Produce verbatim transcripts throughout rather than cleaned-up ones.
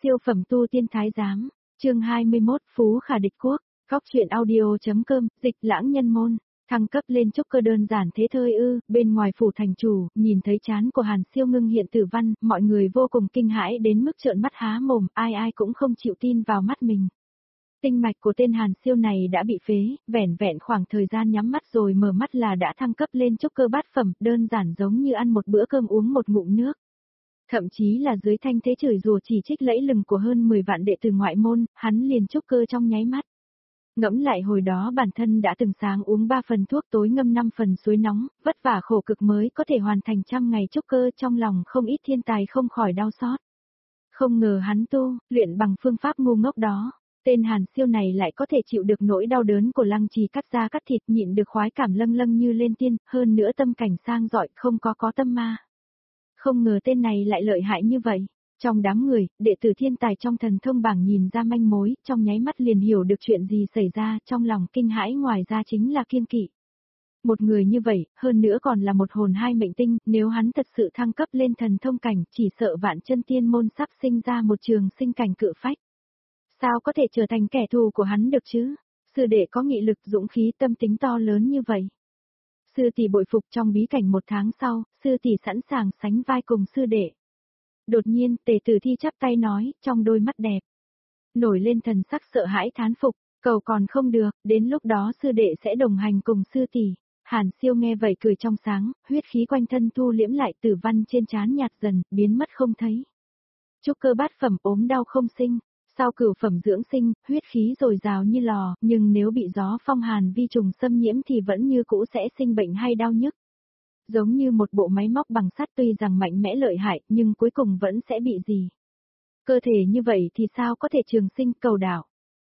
Siêu phẩm tu tiên thái giám, chương hai mươi mốt, Phú Khả địch quốc, góc truyện audio.com, dịch lãng nhân môn, thăng cấp lên trúc cơ đơn giản thế thôi ư, bên ngoài phủ thành chủ, nhìn thấy trán của Hàn Siêu ngưng hiện tử văn, mọi người vô cùng kinh hãi đến mức trợn mắt há mồm, ai ai cũng không chịu tin vào mắt mình. Tinh mạch của tên Hàn Siêu này đã bị phế, vẻn vẹn khoảng thời gian nhắm mắt rồi mở mắt là đã thăng cấp lên trúc cơ bát phẩm, đơn giản giống như ăn một bữa cơm uống một ngụm nước. Thậm chí là dưới thanh thế chửi rủa chỉ trích lẫy lừng của hơn mười vạn đệ tử ngoại môn, hắn liền trúc cơ trong nháy mắt. Ngẫm lại hồi đó bản thân đã từng sáng uống ba phần thuốc tối ngâm năm phần suối nóng, vất vả khổ cực mới có thể hoàn thành trăm ngày trúc cơ, trong lòng không ít thiên tài không khỏi đau xót. Không ngờ hắn tu, luyện bằng phương pháp ngu ngốc đó, tên Hàn Siêu này lại có thể chịu được nỗi đau đớn của lăng trì cắt da cắt thịt, nhịn được khoái cảm lâng lâng như lên tiên, hơn nữa tâm cảnh sang dọi, không có có tâm ma. Không ngờ tên này lại lợi hại như vậy. Trong đám người, đệ tử thiên tài trong thần thông bảng nhìn ra manh mối, trong nháy mắt liền hiểu được chuyện gì xảy ra, trong lòng kinh hãi ngoài ra chính là kiêng kỵ. Một người như vậy, hơn nữa còn là một hồn hai mệnh tinh, nếu hắn thật sự thăng cấp lên thần thông cảnh, chỉ sợ vạn chân tiên môn sắp sinh ra một trường sinh cảnh cự phách. Sao có thể trở thành kẻ thù của hắn được chứ? Sư đệ có nghị lực dũng khí tâm tính to lớn như vậy. Sư tỷ bội phục, trong bí cảnh một tháng sau, sư tỷ sẵn sàng sánh vai cùng sư đệ. Đột nhiên, Tề Tử Thi chắp tay nói, trong đôi mắt đẹp nổi lên thần sắc sợ hãi thán phục, cầu còn không được, đến lúc đó sư đệ sẽ đồng hành cùng sư tỷ. Hàn Siêu nghe vậy cười trong sáng, huyết khí quanh thân thu liễm lại, tử văn trên trán nhạt dần, biến mất không thấy. Trúc cơ bát phẩm ốm đau không sinh, sau cửu phẩm dưỡng sinh, huyết khí dồi dào như lò, nhưng nếu bị gió phong hàn vi trùng xâm nhiễm thì vẫn như cũ sẽ sinh bệnh hay đau nhức. Giống như một bộ máy móc bằng sắt, tuy rằng mạnh mẽ lợi hại, nhưng cuối cùng vẫn sẽ bị gì. Cơ thể như vậy thì sao có thể trường sinh cầu đạo.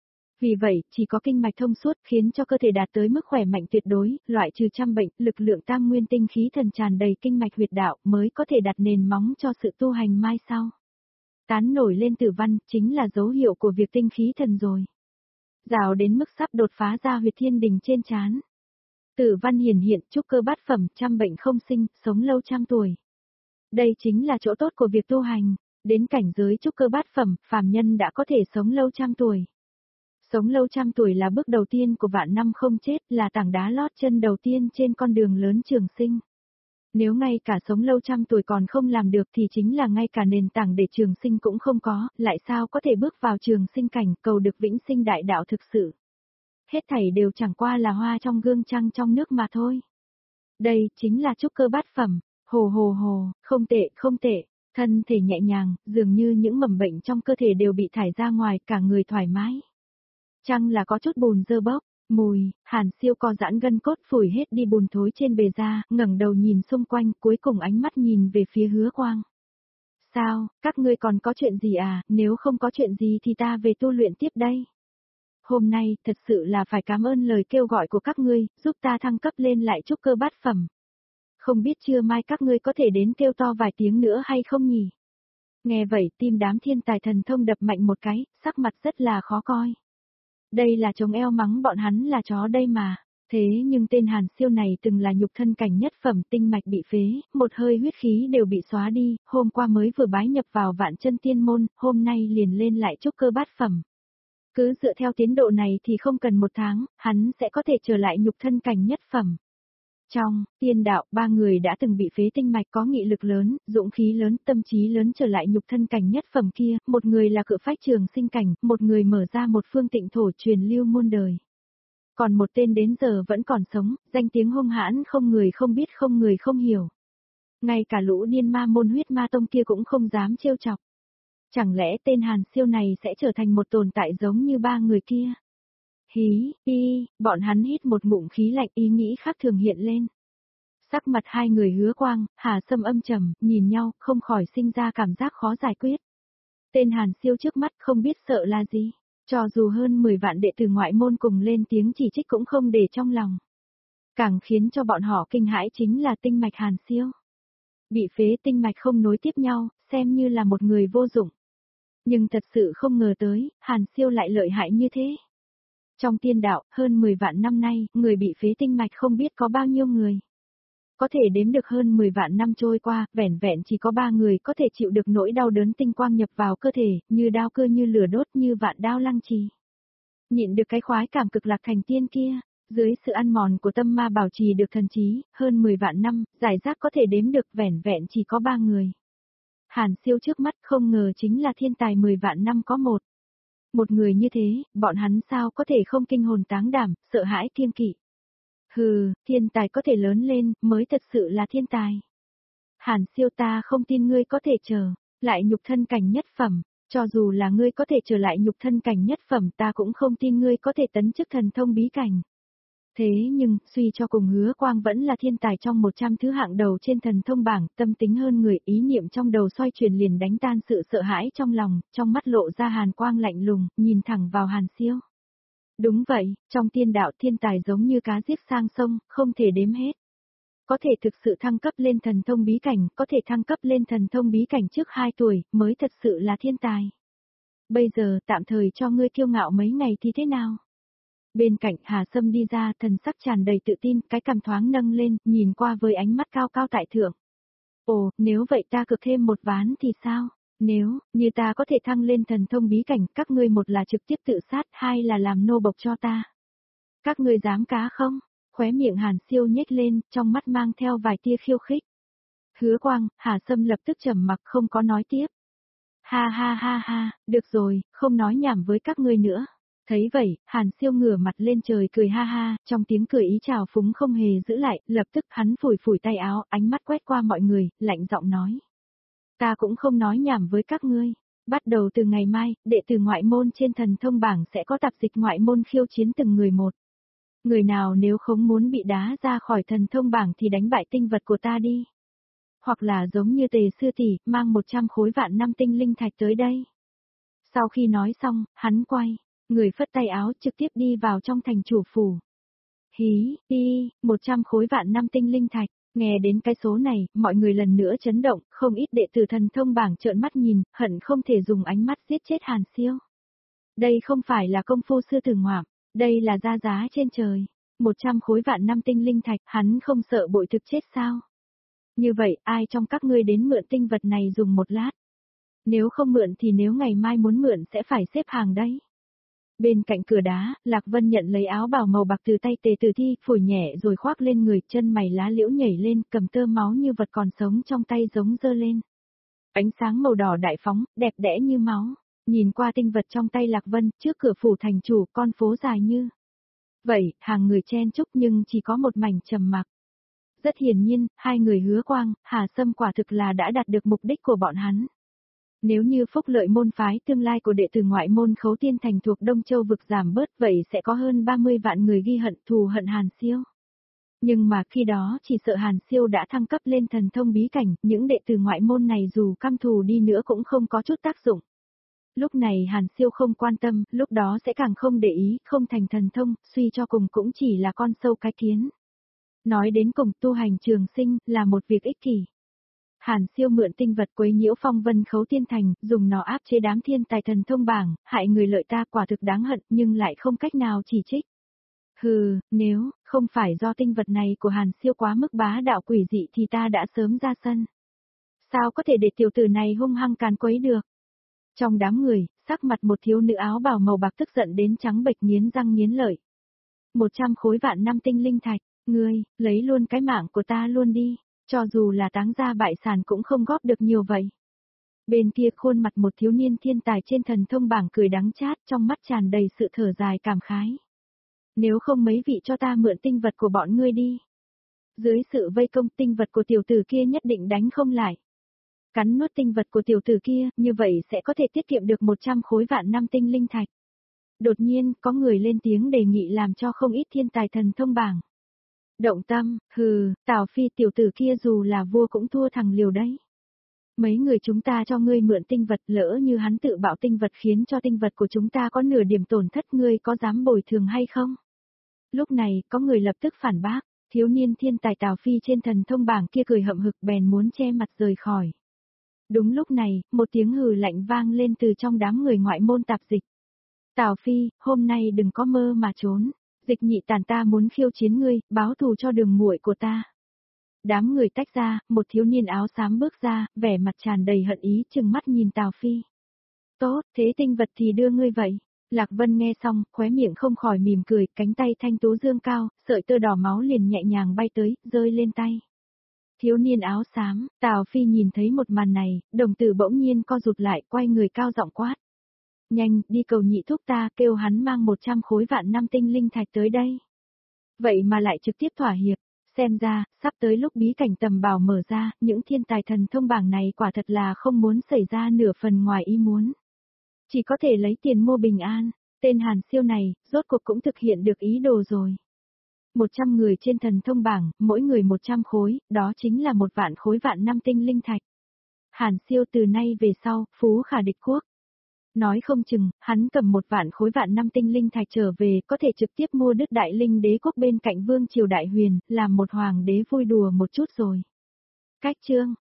Vì vậy, chỉ có kinh mạch thông suốt khiến cho cơ thể đạt tới mức khỏe mạnh tuyệt đối, loại trừ trăm bệnh, lực lượng tam nguyên tinh khí thần tràn đầy kinh mạch huyệt đạo mới có thể đặt nền móng cho sự tu hành mai sau. Tán nổi lên tử văn, chính là dấu hiệu của việc tinh khí thần rồi. Rào đến mức sắp đột phá ra huyệt thiên đình trên trán. Tử văn hiển hiện, trúc cơ bát phẩm, trăm bệnh không sinh, sống lâu trăm tuổi. Đây chính là chỗ tốt của việc tu hành, đến cảnh giới trúc cơ bát phẩm, phàm nhân đã có thể sống lâu trăm tuổi. Sống lâu trăm tuổi là bước đầu tiên của vạn năm không chết, là tảng đá lót chân đầu tiên trên con đường lớn trường sinh. Nếu ngay cả sống lâu trăm tuổi còn không làm được thì chính là ngay cả nền tảng để trường sinh cũng không có, lại sao có thể bước vào trường sinh cảnh, cầu được vĩnh sinh đại đạo thực sự. Hết thảy đều chẳng qua là hoa trong gương trăng trong nước mà thôi. Đây chính là trúc cơ bát phẩm, hồ hồ hồ, không tệ, không tệ, thân thể nhẹ nhàng, dường như những mầm bệnh trong cơ thể đều bị thải ra ngoài, cả người thoải mái. Chăng là có chút bùn dơ bốc, mùi, Hàn Siêu co giãn gân cốt phủi hết đi bùn thối trên bề da, ngẩng đầu nhìn xung quanh, cuối cùng ánh mắt nhìn về phía Hứa Quang. Sao, các ngươi còn có chuyện gì à, nếu không có chuyện gì thì ta về tu luyện tiếp đây. Hôm nay, thật sự là phải cảm ơn lời kêu gọi của các ngươi, giúp ta thăng cấp lên lại trúc cơ bát phẩm. Không biết trưa mai các ngươi có thể đến kêu to vài tiếng nữa hay không nhỉ? Nghe vậy, tim đám thiên tài thần thông đập mạnh một cái, sắc mặt rất là khó coi. Đây là chồng eo mắng bọn hắn là chó đây mà. Thế nhưng tên Hàn Siêu này từng là nhục thân cảnh nhất phẩm, tinh mạch bị phế, một hơi huyết khí đều bị xóa đi, hôm qua mới vừa bái nhập vào vạn chân tiên môn, hôm nay liền lên lại trúc cơ bát phẩm. Cứ dựa theo tiến độ này thì không cần một tháng, hắn sẽ có thể trở lại nhục thân cảnh nhất phẩm. Trong tiên đạo, ba người đã từng bị phế tinh mạch, có nghị lực lớn, dũng khí lớn, tâm trí lớn trở lại nhục thân cảnh nhất phẩm kia, một người là cự phách trường sinh cảnh, một người mở ra một phương tịnh thổ truyền lưu muôn đời. Còn một tên đến giờ vẫn còn sống, danh tiếng hung hãn không người không biết, không người không hiểu. Ngay cả lũ điên ma môn huyết ma tông kia cũng không dám trêu chọc. Chẳng lẽ tên Hàn Siêu này sẽ trở thành một tồn tại giống như ba người kia? Hí, y, bọn hắn hít một ngụm khí lạnh, ý nghĩ khác thường hiện lên. Sắc mặt hai người Hứa Quang, Hà Sâm âm trầm, nhìn nhau, không khỏi sinh ra cảm giác khó giải quyết. Tên Hàn Siêu trước mắt không biết sợ là gì, cho dù hơn mười vạn đệ tử ngoại môn cùng lên tiếng chỉ trích cũng không để trong lòng. Càng khiến cho bọn họ kinh hãi chính là tinh mạch Hàn Siêu. Bị phế tinh mạch không nối tiếp nhau, xem như là một người vô dụng. Nhưng thật sự không ngờ tới, Hàn Siêu lại lợi hại như thế. Trong tiên đạo, hơn mười vạn năm nay, người bị phế tinh mạch không biết có bao nhiêu người. Có thể đếm được hơn mười vạn năm trôi qua, vẻn vẹn chỉ có ba người có thể chịu được nỗi đau đớn tinh quang nhập vào cơ thể, như đao cưa như lửa đốt như vạn đao lăng trì. Nhịn được cái khoái cảm cực lạc thành tiên kia, dưới sự ăn mòn của tâm ma bảo trì được thần trí, hơn mười vạn năm, giải rác có thể đếm được vẻn vẹn chỉ có ba người. Hàn Siêu trước mắt không ngờ chính là thiên tài mười vạn năm có một. Một người như thế, bọn hắn sao có thể không kinh hồn táng đảm, sợ hãi kiêng kỵ. Hừ, thiên tài có thể lớn lên, mới thật sự là thiên tài. Hàn Siêu, ta không tin ngươi có thể trở lại nhục thân cảnh nhất phẩm, cho dù là ngươi có thể trở lại nhục thân cảnh nhất phẩm ta cũng không tin ngươi có thể tấn chức thần thông bí cảnh. Thế nhưng, suy cho cùng Hứa Quang vẫn là thiên tài trong một trăm thứ hạng đầu trên thần thông bảng, tâm tính hơn người, ý niệm trong đầu xoay chuyển liền đánh tan sự sợ hãi trong lòng, trong mắt lộ ra hàn quang lạnh lùng, nhìn thẳng vào Hàn Siêu. Đúng vậy, trong tiên đạo thiên tài giống như cá giết sang sông, không thể đếm hết. Có thể thực sự thăng cấp lên thần thông bí cảnh, có thể thăng cấp lên thần thông bí cảnh trước hai tuổi, mới thật sự là thiên tài. Bây giờ, tạm thời cho ngươi kiêu ngạo mấy ngày thì thế nào? Bên cạnh Hà Sâm đi ra, thần sắc tràn đầy tự tin, cái cằm thoáng nâng lên, nhìn qua với ánh mắt cao cao tại thượng. Ồ, nếu vậy ta cực thêm một ván thì sao? Nếu, như ta có thể thăng lên thần thông bí cảnh, các ngươi một là trực tiếp tự sát, hai là làm nô bộc cho ta. Các ngươi dám cá không? Khóe miệng Hàn Siêu nhếch lên, trong mắt mang theo vài tia khiêu khích. Hứa Quang, Hà Sâm lập tức trầm mặc không có nói tiếp. Ha ha ha ha, được rồi, không nói nhảm với các ngươi nữa. Thấy vậy, Hàn Siêu ngửa mặt lên trời cười ha ha, trong tiếng cười ý chào phúng không hề giữ lại, lập tức hắn phủi phủi tay áo, ánh mắt quét qua mọi người, lạnh giọng nói. Ta cũng không nói nhảm với các ngươi. Bắt đầu từ ngày mai, đệ tử ngoại môn trên thần thông bảng sẽ có tạp dịch ngoại môn khiêu chiến từng người một. Người nào nếu không muốn bị đá ra khỏi thần thông bảng thì đánh bại tinh vật của ta đi. Hoặc là giống như Tề sư tỷ, mang một trăm khối vạn năm tinh linh thạch tới đây. Sau khi nói xong, hắn quay, người phất tay áo trực tiếp đi vào trong thành chủ phủ. Hí, đi, một trăm khối vạn năm tinh linh thạch. Nghe đến cái số này, mọi người lần nữa chấn động, không ít đệ tử thần thông bảng trợn mắt nhìn, hận không thể dùng ánh mắt giết chết Hàn Siêu. Đây không phải là công phu sư tử ngoạm, đây là ra giá trên trời. Một trăm khối vạn năm tinh linh thạch, hắn không sợ bội thực chết sao? Như vậy, ai trong các ngươi đến mượn tinh vật này dùng một lát? Nếu không mượn thì nếu ngày mai muốn mượn sẽ phải xếp hàng đấy. Bên cạnh cửa đá, Lạc Vân nhận lấy áo bào màu bạc từ tay Tề Tử Thi, phủi nhẹ rồi khoác lên người, chân mày lá liễu nhảy lên, cầm tơ máu như vật còn sống trong tay giống giơ lên. Ánh sáng màu đỏ đại phóng, đẹp đẽ như máu. Nhìn qua tinh vật trong tay Lạc Vân, trước cửa phủ thành chủ, con phố dài như vậy, hàng người chen chúc nhưng chỉ có một mảnh trầm mặc. Rất hiển nhiên, hai người Hứa Quang, Hà Sâm quả thực là đã đạt được mục đích của bọn hắn. Nếu như phúc lợi môn phái tương lai của đệ tử ngoại môn Khấu Tiên Thành thuộc Đông Châu vực giảm bớt, vậy sẽ có hơn ba mươi vạn người ghi hận thù hận Hàn Siêu. Nhưng mà khi đó chỉ sợ Hàn Siêu đã thăng cấp lên thần thông bí cảnh, những đệ tử ngoại môn này dù căm thù đi nữa cũng không có chút tác dụng. Lúc này Hàn Siêu không quan tâm, lúc đó sẽ càng không để ý, không thành thần thông, suy cho cùng cũng chỉ là con sâu cái kiến. Nói đến cùng, tu hành trường sinh là một việc ích kỷ. Hàn Siêu mượn tinh vật quấy nhiễu phong vân Khấu Tiên Thành, dùng nó áp chế đám thiên tài thần thông bảng, hại người lợi ta, quả thực đáng hận, nhưng lại không cách nào chỉ trích. Hừ, nếu không phải do tinh vật này của Hàn Siêu quá mức bá đạo quỷ dị thì ta đã sớm ra sân. Sao có thể để tiểu tử này hung hăng càn quấy được? Trong đám người, sắc mặt một thiếu nữ áo bào màu bạc tức giận đến trắng bệch, nghiến răng nghiến lợi. Một trăm khối vạn năm tinh linh thạch, ngươi, lấy luôn cái mạng của ta luôn đi, cho dù là táng gia bại sản cũng không góp được nhiều vậy. Bên kia khuôn mặt một thiếu niên thiên tài trên thần thông bảng cười đắng chát, trong mắt tràn đầy sự thở dài cảm khái. Nếu không mấy vị cho ta mượn tinh vật của bọn ngươi đi. Dưới sự vây công, tinh vật của tiểu tử kia nhất định đánh không lại. Cắn nuốt tinh vật của tiểu tử kia, như vậy sẽ có thể tiết kiệm được một trăm khối vạn năm tinh linh thạch. Đột nhiên, có người lên tiếng đề nghị làm cho không ít thiên tài thần thông bảng. Động tâm, hừ, Tào Phi, tiểu tử kia dù là vua cũng thua thằng liều đấy. Mấy người chúng ta cho ngươi mượn tinh vật, lỡ như hắn tự bạo tinh vật khiến cho tinh vật của chúng ta có nửa điểm tổn thất, ngươi có dám bồi thường hay không? Lúc này, có người lập tức phản bác, thiếu niên thiên tài Tào Phi trên thần thông bảng kia cười hậm hực bèn muốn che mặt rời khỏi. Đúng lúc này, một tiếng hừ lạnh vang lên từ trong đám người ngoại môn tạp dịch. Tào Phi, hôm nay đừng có mơ mà trốn. Dịch nhị tàn, ta muốn khiêu chiến ngươi, báo thù cho đường muội của ta. đám người tách ra, một thiếu niên áo xám bước ra, vẻ mặt tràn đầy hận ý chừng mắt nhìn Tào Phi. Tốt, thế tinh vật thì đưa ngươi vậy. Lạc Vân nghe xong, khóe miệng không khỏi mỉm cười, cánh tay thanh tú dương cao, sợi tơ đỏ máu liền nhẹ nhàng bay tới, rơi lên tay. Thiếu niên áo xám, Tào Phi nhìn thấy một màn này, đồng tử bỗng nhiên co rụt lại, quay người cao giọng quát. Nhanh, đi cầu nhị thúc ta, kêu hắn mang một trăm khối vạn năm tinh linh thạch tới đây. Vậy mà lại trực tiếp thỏa hiệp, xem ra, sắp tới lúc bí cảnh tầm bảo mở ra, những thiên tài thần thông bảng này quả thật là không muốn xảy ra nửa phần ngoài ý muốn. Chỉ có thể lấy tiền mua bình an, tên Hàn Siêu này, rốt cuộc cũng thực hiện được ý đồ rồi. một trăm người trên thần thông bảng, mỗi người một trăm khối, đó chính là một vạn khối vạn năm tinh linh thạch. Hàn Siêu từ nay về sau, phú khả địch quốc. Nói không chừng, hắn cầm một vạn khối vạn năm tinh linh thạch trở về, có thể trực tiếp mua đứt đại linh đế quốc bên cạnh vương triều đại huyền, làm một hoàng đế vui đùa một chút rồi. Cách chương